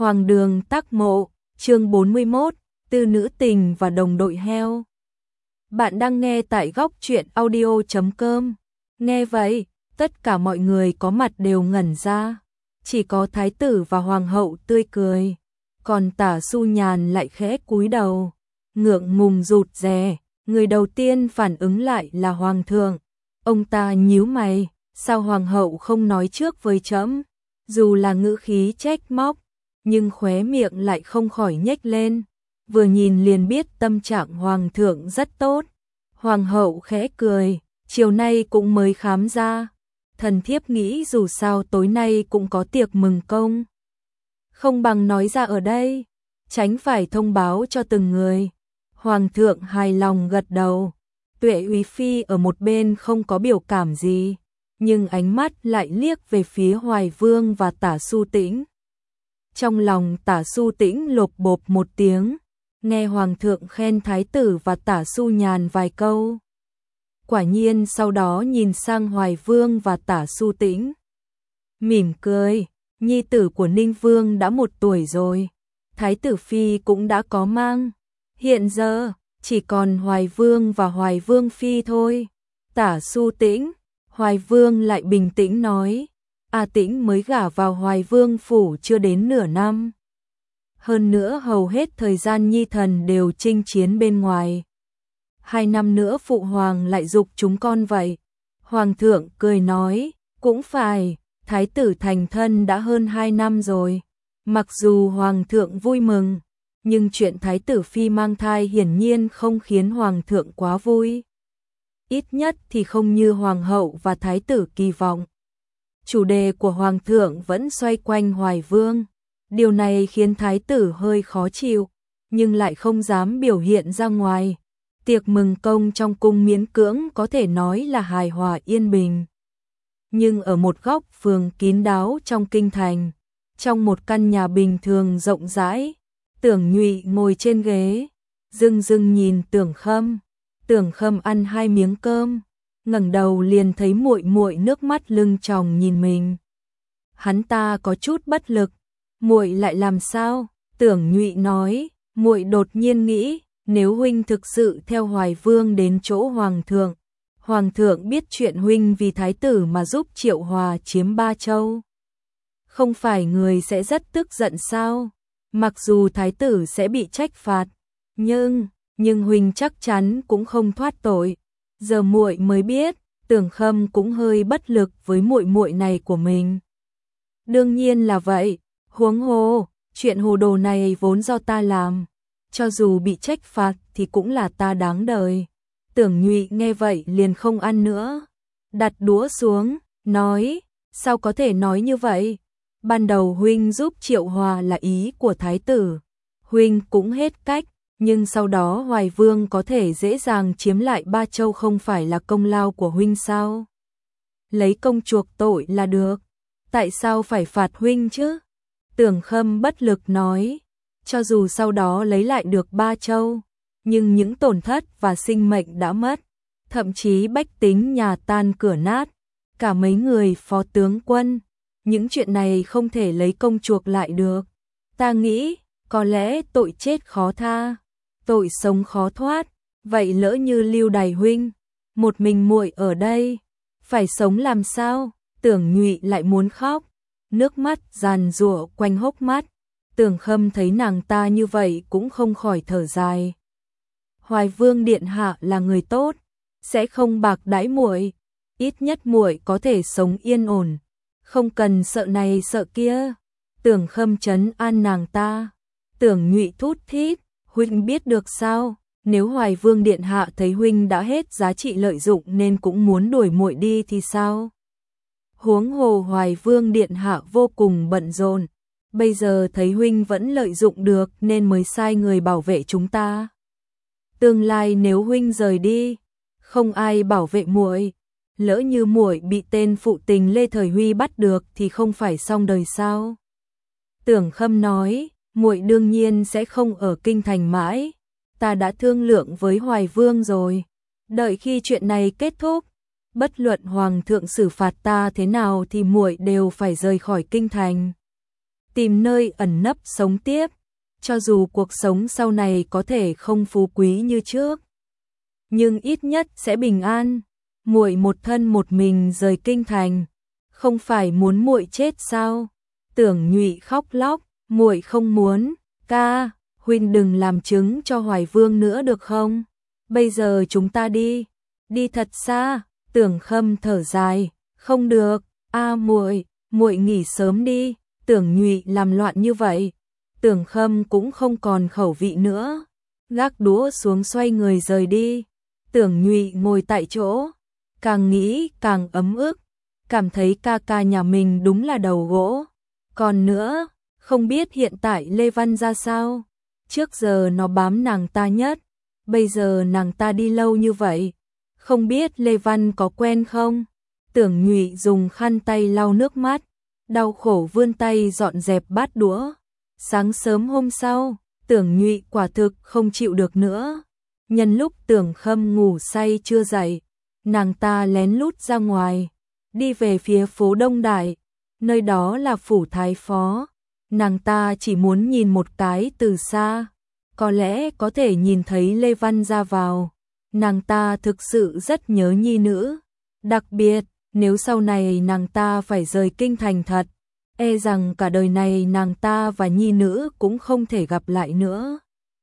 Hoàng đường Tắc Mộ, chương 41, Tư nữ tình và đồng đội heo. Bạn đang nghe tại góc truyện audio.com. Nghe vậy, tất cả mọi người có mặt đều ngẩn ra. Chỉ có thái tử và hoàng hậu tươi cười. Còn Tả Xu Nhàn lại khẽ cúi đầu, ngượng ngùng rụt rè. Người đầu tiên phản ứng lại là hoàng thượng. Ông ta nhíu mày, sao hoàng hậu không nói trước với trẫm? Dù là ngữ khí trách móc, nhưng khóe miệng lại không khỏi nhếch lên. Vừa nhìn liền biết tâm trạng hoàng thượng rất tốt. Hoàng hậu khẽ cười, chiều nay cũng mới khám ra. Thần thiếp nghĩ dù sao tối nay cũng có tiệc mừng công. Không bằng nói ra ở đây, tránh phải thông báo cho từng người. Hoàng thượng hài lòng gật đầu. Tuệ Úy Phi ở một bên không có biểu cảm gì, nhưng ánh mắt lại liếc về phía Hoài Vương và Tả Xu Tĩnh. Trong lòng Tả Xu Tĩnh lộp bộp một tiếng, nghe hoàng thượng khen thái tử và Tả Xu Nhàn vài câu. Quả nhiên sau đó nhìn sang Hoài Vương và Tả Xu Tĩnh, mỉm cười, nhi tử của Ninh Vương đã 1 tuổi rồi, thái tử phi cũng đã có mang, hiện giờ chỉ còn Hoài Vương và Hoài Vương phi thôi. Tả Xu Tĩnh, Hoài Vương lại bình tĩnh nói, A Tĩnh mới gả vào Hoài Vương phủ chưa đến nửa năm. Hơn nữa hầu hết thời gian nhi thần đều chinh chiến bên ngoài. 2 năm nữa phụ hoàng lại giục chúng con vậy. Hoàng thượng cười nói, cũng phải, thái tử thành thân đã hơn 2 năm rồi. Mặc dù hoàng thượng vui mừng, nhưng chuyện thái tử phi mang thai hiển nhiên không khiến hoàng thượng quá vui. Ít nhất thì không như hoàng hậu và thái tử kỳ vọng. Chủ đề của hoàng thượng vẫn xoay quanh Hoài Vương. Điều này khiến thái tử hơi khó chịu, nhưng lại không dám biểu hiện ra ngoài. Tiệc mừng công trong cung miễn cưỡng có thể nói là hài hòa yên bình. Nhưng ở một góc phường kín đáo trong kinh thành, trong một căn nhà bình thường rộng rãi, Tưởng Nhụy ngồi trên ghế, dưng dưng nhìn Tưởng Khâm. Tưởng Khâm ăn 2 miếng cơm, ngẩng đầu liền thấy muội muội nước mắt lưng tròng nhìn mình. Hắn ta có chút bất lực, muội lại làm sao? Tưởng Nhụy nói, muội đột nhiên nghĩ, nếu huynh thực sự theo Hoài Vương đến chỗ hoàng thượng biết chuyện huynh vì thái tử mà giúp Triệu Hòa chiếm 3 châu, không phải người sẽ rất tức giận sao? Mặc dù thái tử sẽ bị trách phạt, nhưng huynh chắc chắn cũng không thoát tội. Giờ muội mới biết, Tưởng Khâm cũng hơi bất lực với muội muội này của mình. Đương nhiên là vậy, huống hồ, chuyện hồ đồ này vốn do ta làm, cho dù bị trách phạt thì cũng là ta đáng đời. Tưởng Nhụy nghe vậy liền không ăn nữa, đặt đũa xuống, nói, sao có thể nói như vậy? Ban đầu huynh giúp Triệu Hòa là ý của thái tử, huynh cũng hết cách, nhưng sau đó Hoài Vương có thể dễ dàng chiếm lại 3 châu không phải là công lao của huynh sao? Lấy công chuộc tội là được, tại sao phải phạt huynh chứ? Tưởng Khâm bất lực nói, cho dù sau đó lấy lại được 3 châu, nhưng những tổn thất và sinh mệnh đã mất, thậm chí bách tính nhà tan cửa nát, cả mấy người phó tướng quân, những chuyện này không thể lấy công chuộc lại được. Ta nghĩ, có lẽ tội chết khó tha, tội sống khó thoát, vậy lỡ như Lưu Đày huynh, một mình muội ở đây, phải sống làm sao? Tưởng Nhụy lại muốn khóc, nước mắt giàn giụa quanh hốc mắt. Tưởng Khâm thấy nàng ta như vậy cũng không khỏi thở dài. Hoài Vương điện hạ là người tốt, sẽ không bạc đãi muội, ít nhất muội có thể sống yên ổn, không cần sợ này sợ kia. Tưởng Khâm trấn an nàng ta. Tưởng Nhụy thút thít, huynh biết được sao? Nếu Hoài Vương điện hạ thấy huynh đã hết giá trị lợi dụng nên cũng muốn đuổi muội đi thì sao? Huống hồ Hoài Vương điện hạ vô cùng bận rộn, bây giờ thấy huynh vẫn lợi dụng được nên mới sai người bảo vệ chúng ta. Tương lai nếu huynh rời đi, không ai bảo vệ muội, lỡ như muội bị tên phụ tình Lê Thời Huy bắt được thì không phải xong đời sao? Tưởng Khâm nói, muội đương nhiên sẽ không ở kinh thành mãi, ta đã thương lượng với Hoài Vương rồi, đợi khi chuyện này kết thúc, bất luận hoàng thượng xử phạt ta thế nào thì muội đều phải rời khỏi kinh thành. tìm nơi ẩn nấp sống tiếp, cho dù cuộc sống sau này có thể không phú quý như trước, nhưng ít nhất sẽ bình an. Muội một thân một mình rời kinh thành, không phải muốn muội chết sao? Tưởng Nhụy khóc lóc, muội không muốn, ca, huynh đừng làm chứng cho Hoài Vương nữa được không? Bây giờ chúng ta đi, đi thật xa. Tưởng Khâm thở dài, không được, muội, muội nghỉ sớm đi. Tưởng Nhụy làm loạn như vậy, Tưởng Khâm cũng không còn khẩu vị nữa, gác đũa xuống xoay người rời đi. Tưởng Nhụy ngồi tại chỗ, càng nghĩ càng ấm ức, cảm thấy ca ca nhà mình đúng là đầu gỗ. Còn nữa, không biết hiện tại Lê Văn ra sao, trước giờ nó bám nàng ta nhất, bây giờ nàng ta đi lâu như vậy, không biết Lê Văn có quen không? Tưởng Nhụy dùng khăn tay lau nước mắt, đau khổ vươn tay dọn dẹp bát đũa. Sáng sớm hôm sau, Tưởng Nhụy quả thực không chịu được nữa. Nhân lúc Tưởng Khâm ngủ say chưa dậy, nàng ta lén lút ra ngoài, đi về phía phố Đông Đại, nơi đó là phủ thái phó. Nàng ta chỉ muốn nhìn một cái từ xa, có lẽ có thể nhìn thấy Lê Văn ra vào. Nàng ta thực sự rất nhớ nhi nữ, đặc biệt nếu sau này nàng ta phải rời kinh thành thật, e rằng cả đời này nàng ta và nhi nữ cũng không thể gặp lại nữa.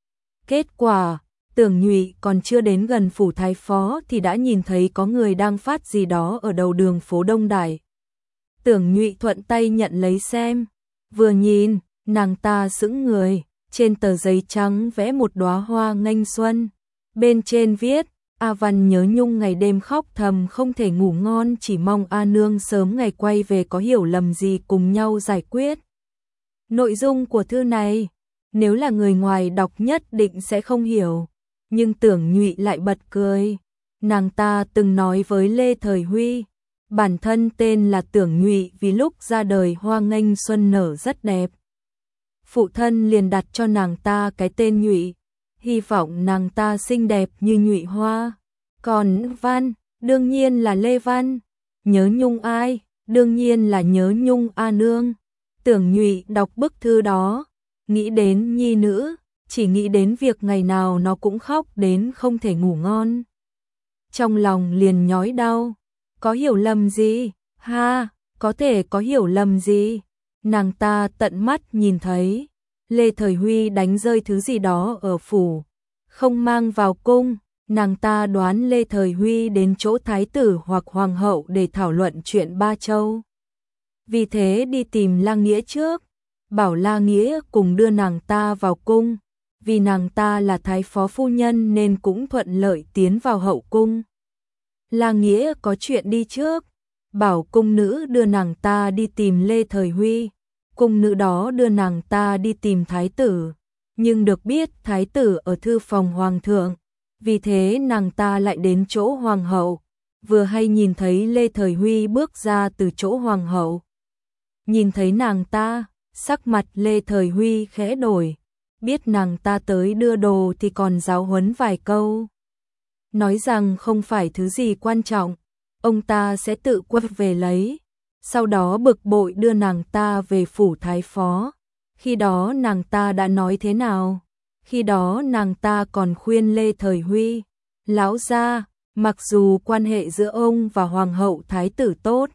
Kết quả, Tưởng Nhụy còn chưa đến gần phủ thái phó thì đã nhìn thấy có người đang phát gì đó ở đầu đường phố Đông Đại. Tưởng Nhụy thuận tay nhận lấy xem, vừa nhìn, nàng ta sững người, trên tờ giấy trắng vẽ một đóa hoa nghênh xuân, bên trên viết: A Văn nhớ nhung ngày đêm khóc thầm không thể ngủ ngon, chỉ mong A Nương sớm ngày quay về, có hiểu lầm gì cùng nhau giải quyết. Nội dung của thư này, nếu là người ngoài đọc nhất định sẽ không hiểu, nhưng Tưởng Nhụy lại bật cười. Nàng ta từng nói với Lê Thời Huy, bản thân tên là Tưởng Nhụy vì lúc ra đời hoa nghênh xuân nở rất đẹp. Phụ thân liền đặt cho nàng ta cái tên Nhụy, hy vọng nàng ta xinh đẹp như nhụy hoa. Còn Văn, đương nhiên là Lê Văn. Nhớ nhung ai? Đương nhiên là nhớ nhung A Nương. Tưởng Nhụy đọc bức thư đó, nghĩ đến nhi nữ, chỉ nghĩ đến việc ngày nào nó cũng khóc đến không thể ngủ ngon. Trong lòng liền nhói đau, có hiểu lầm gì? Có thể có hiểu lầm gì? Nàng ta tận mắt nhìn thấy Lê Thời Huy đánh rơi thứ gì đó ở phủ, không mang vào cung. Nàng ta đoán Lê Thời Huy đến chỗ thái tử hoặc hoàng hậu để thảo luận chuyện Ba Châu. Vì thế đi tìm La Nghĩa trước, bảo La Nghĩa cùng đưa nàng ta vào cung, vì nàng ta là thái phó phu nhân nên cũng thuận lợi tiến vào hậu cung. La Nghĩa có chuyện đi trước, bảo cung nữ đưa nàng ta đi tìm Lê Thời Huy, cung nữ đó đưa nàng ta đi tìm thái tử, nhưng được biết thái tử ở thư phòng hoàng thượng, vì thế nàng ta lại đến chỗ hoàng hậu, vừa hay nhìn thấy Lê Thời Huy bước ra từ chỗ hoàng hậu. Nhìn thấy nàng ta, sắc mặt Lê Thời Huy khẽ đổi, biết nàng ta tới đưa đồ thì còn giáo huấn vài câu, nói rằng không phải thứ gì quan trọng, ông ta sẽ tự quay về lấy. Sau đó bực bội đưa nàng ta về phủ thái phó. Khi đó nàng ta đã nói thế nào? Khi đó nàng ta còn khuyên Lê Thời Huy, lão gia, mặc dù quan hệ giữa ông và hoàng hậu thái tử tốt,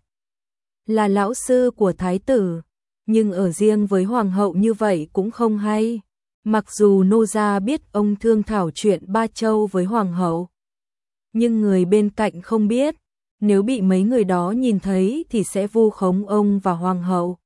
là lão sư của thái tử, nhưng ở riêng với hoàng hậu như vậy cũng không hay. Mặc dù nô gia biết ông thương thảo chuyện Ba Châu với hoàng hậu, nhưng người bên cạnh không biết, nếu bị mấy người đó nhìn thấy thì sẽ vu khống ông và hoàng hậu.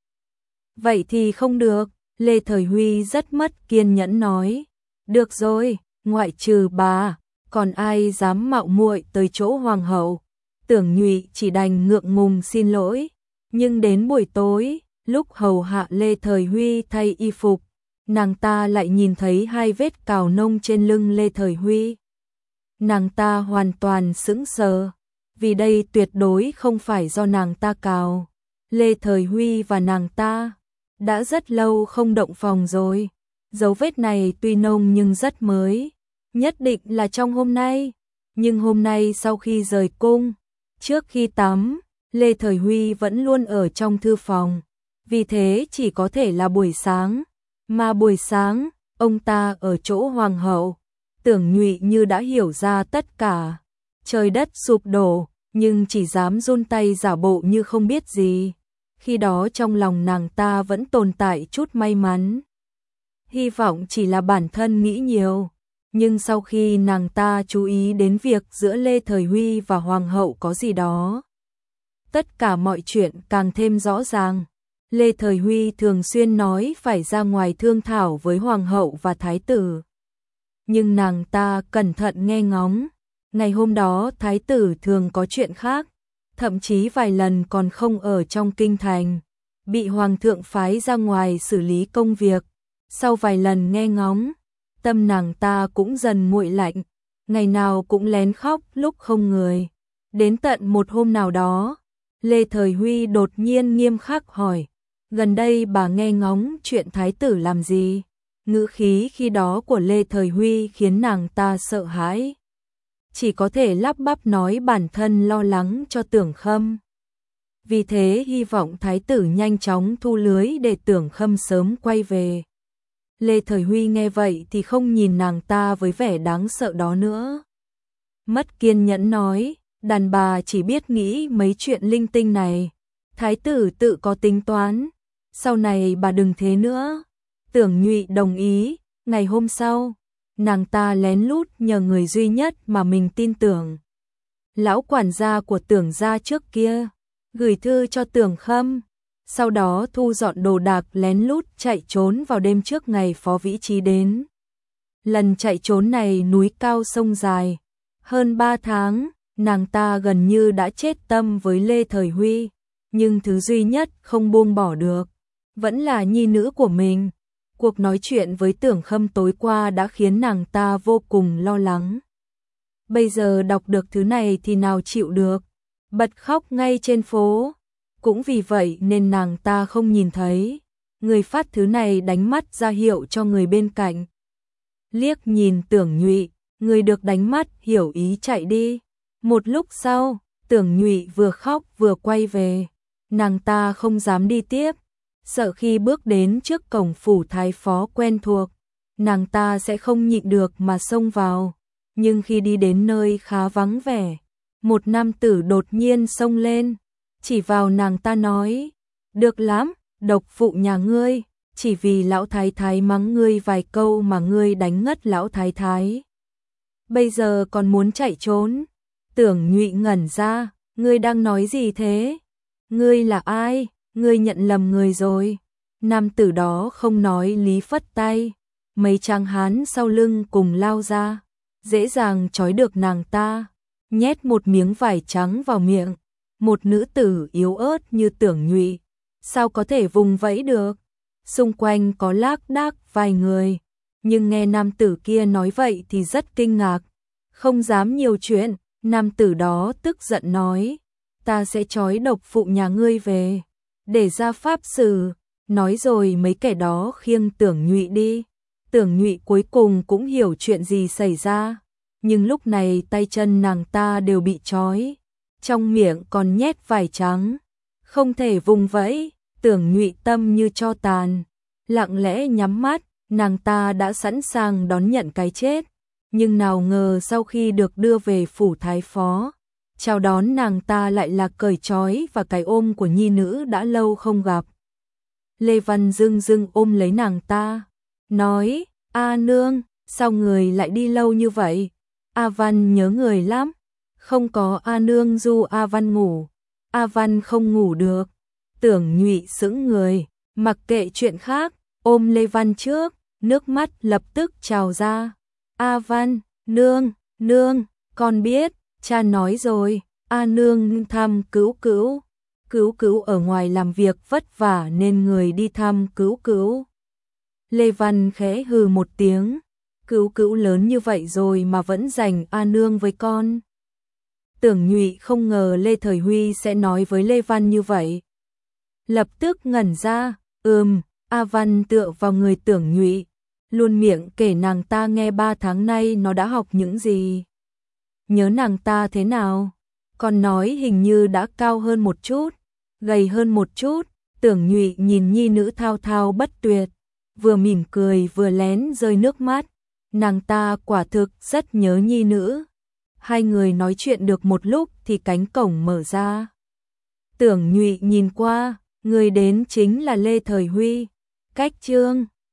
Vậy thì không được, Lê Thời Huy rất mất kiên nhẫn nói. Được rồi, ngoại trừ bà, còn ai dám mạo muội tới chỗ hoàng hậu? Tưởng Nhụy chỉ đành ngượng ngùng xin lỗi. Nhưng đến buổi tối, lúc hầu hạ Lê Thời Huy thay y phục, nàng ta lại nhìn thấy hai vết cào nông trên lưng Lê Thời Huy. Nàng ta hoàn toàn sững sờ, vì đây tuyệt đối không phải do nàng ta cào. Lê Thời Huy và nàng ta đã rất lâu không động phòng rồi. Dấu vết này tuy nông nhưng rất mới, nhất định là trong hôm nay. Nhưng hôm nay sau khi rời cung, trước khi tắm, Lê Thời Huy vẫn luôn ở trong thư phòng, vì thế chỉ có thể là buổi sáng. Mà buổi sáng, ông ta ở chỗ hoàng hậu. Tưởng Nhụy như đã hiểu ra tất cả. Trời đất sụp đổ, nhưng chỉ dám run tay giả bộ như không biết gì. Khi đó trong lòng nàng ta vẫn tồn tại chút may mắn. Hy vọng chỉ là bản thân nghĩ nhiều. Nhưng sau khi nàng ta chú ý đến việc giữa Lê Thời Huy và hoàng hậu có gì đó, tất cả mọi chuyện càng thêm rõ ràng. Lê Thời Huy thường xuyên nói phải ra ngoài thương thảo với hoàng hậu và thái tử. Nhưng nàng ta cẩn thận nghe ngóng. Ngày hôm đó thái tử thường có chuyện khác, thậm chí vài lần còn không ở trong kinh thành, bị hoàng thượng phái ra ngoài xử lý công việc. Sau vài lần nghe ngóng, tâm nàng ta cũng dần nguội lạnh, ngày nào cũng lén khóc lúc không người. Đến tận một hôm nào đó, Lê Thời Huy đột nhiên nghiêm khắc hỏi, gần đây bà nghe ngóng chuyện thái tử làm gì? Ngữ khí khi đó của Lê Thời Huy khiến nàng ta sợ hãi. Chỉ có thể lắp bắp nói bản thân lo lắng cho Tưởng Khâm. Vì thế hy vọng thái tử nhanh chóng thu lưới để Tưởng Khâm sớm quay về. Lê Thời Huy nghe vậy thì không nhìn nàng ta với vẻ đáng sợ đó nữa. Mất kiên nhẫn nói, đàn bà chỉ biết nghĩ mấy chuyện linh tinh này. Thái tử tự có tính toán, sau này bà đừng thế nữa. Tưởng Nhụy đồng ý. Ngày hôm sau, nàng ta lén lút nhờ người duy nhất mà mình tin tưởng, lão quản gia của Tưởng gia trước kia, gửi thư cho Tưởng Khâm. Sau đó thu dọn đồ đạc lén lút chạy trốn vào đêm trước ngày Phó Vĩ Chí đến. Lần chạy trốn này núi cao sông dài, hơn 3 tháng, nàng ta gần như đã chết tâm với Lê Thời Huy, nhưng thứ duy nhất không buông bỏ được vẫn là nhi nữ của mình. Cuộc nói chuyện với Tưởng Khâm tối qua đã khiến nàng ta vô cùng lo lắng. Bây giờ đọc được thứ này thì nào chịu được, bật khóc ngay trên phố. Cũng vì vậy nên nàng ta không nhìn thấy. Người phát thứ này đánh mắt ra hiệu cho người bên cạnh. Liếc nhìn Tưởng Nhụy, người được đánh mắt hiểu ý chạy đi. Một lúc sau, Tưởng Nhụy vừa khóc vừa quay về. Nàng ta không dám đi tiếp, sợ khi bước đến trước cổng phủ thái phó quen thuộc, nàng ta sẽ không nhịn được mà xông vào. Nhưng khi đi đến nơi khá vắng vẻ, một nam tử đột nhiên xông lên, chỉ vào nàng ta nói, được lắm, độc phụ nhà ngươi, chỉ vì lão thái thái mắng ngươi vài câu mà ngươi đánh ngất lão thái thái. Bây giờ còn muốn chạy trốn. Tưởng Nhụy ngẩn ra, ngươi đang nói gì thế? Ngươi là ai? Ngươi nhận lầm người rồi. Nam tử đó không nói lý phất tay, mấy tráng hán sau lưng cùng lao ra, dễ dàng trói được nàng ta, nhét một miếng vải trắng vào miệng. Một nữ tử yếu ớt như Tưởng Nhụy, sao có thể vùng vẫy được? Xung quanh có lác đác vài người, nhưng nghe nam tử kia nói vậy thì rất kinh ngạc, không dám nhiều chuyện. Nam tử đó tức giận nói, ta sẽ trói độc phụ nhà ngươi về, để ra pháp xử. Nói rồi mấy kẻ đó khiêng Tưởng Nhụy đi. Tưởng Nhụy cuối cùng cũng hiểu chuyện gì xảy ra, nhưng lúc này tay chân nàng ta đều bị trói, trong miệng còn nhét vải trắng, không thể vùng vẫy. Tưởng Nhụy tâm như tro tàn, lặng lẽ nhắm mắt, nàng ta đã sẵn sàng đón nhận cái chết. Nhưng nào ngờ sau khi được đưa về phủ thái phó, chào đón nàng ta lại là cởi trói và cái ôm của nhi nữ đã lâu không gặp. Lê Văn dưng dưng ôm lấy nàng ta, nói, A nương, sao người lại đi lâu như vậy? A Văn nhớ người lắm. Không có A nương du A Văn ngủ, A Văn không ngủ được. Tưởng Nhụy sững người, mặc kệ chuyện khác, ôm Lê Văn trước, nước mắt lập tức trào ra. A Văn, nương, nương, con biết, cha nói rồi. A nương thăm Cữu Cữu, Cữu Cữu ở ngoài làm việc vất vả nên người đi thăm Cữu Cữu. Lê Văn khẽ hừ một tiếng, Cữu Cữu lớn như vậy rồi mà vẫn dành A nương với con. Tưởng Nhụy không ngờ Lê Thời Huy sẽ nói với Lê Văn như vậy, lập tức ngẩn ra. A Văn tựa vào người Tưởng Nhụy, luôn miệng kể nàng ta nghe 3 tháng nay nó đã học những gì, nhớ nàng ta thế nào, còn nói hình như đã cao hơn một chút, gầy hơn một chút. Tưởng Nhụy nhìn nhi nữ thao thao bất tuyệt, vừa mỉm cười vừa lén rơi nước mắt, nàng ta quả thực rất nhớ nhi nữ. Hai người nói chuyện được một lúc thì cánh cổng mở ra. Tưởng Nhụy nhìn qua, người đến chính là Lê Thời Huy. Cách chương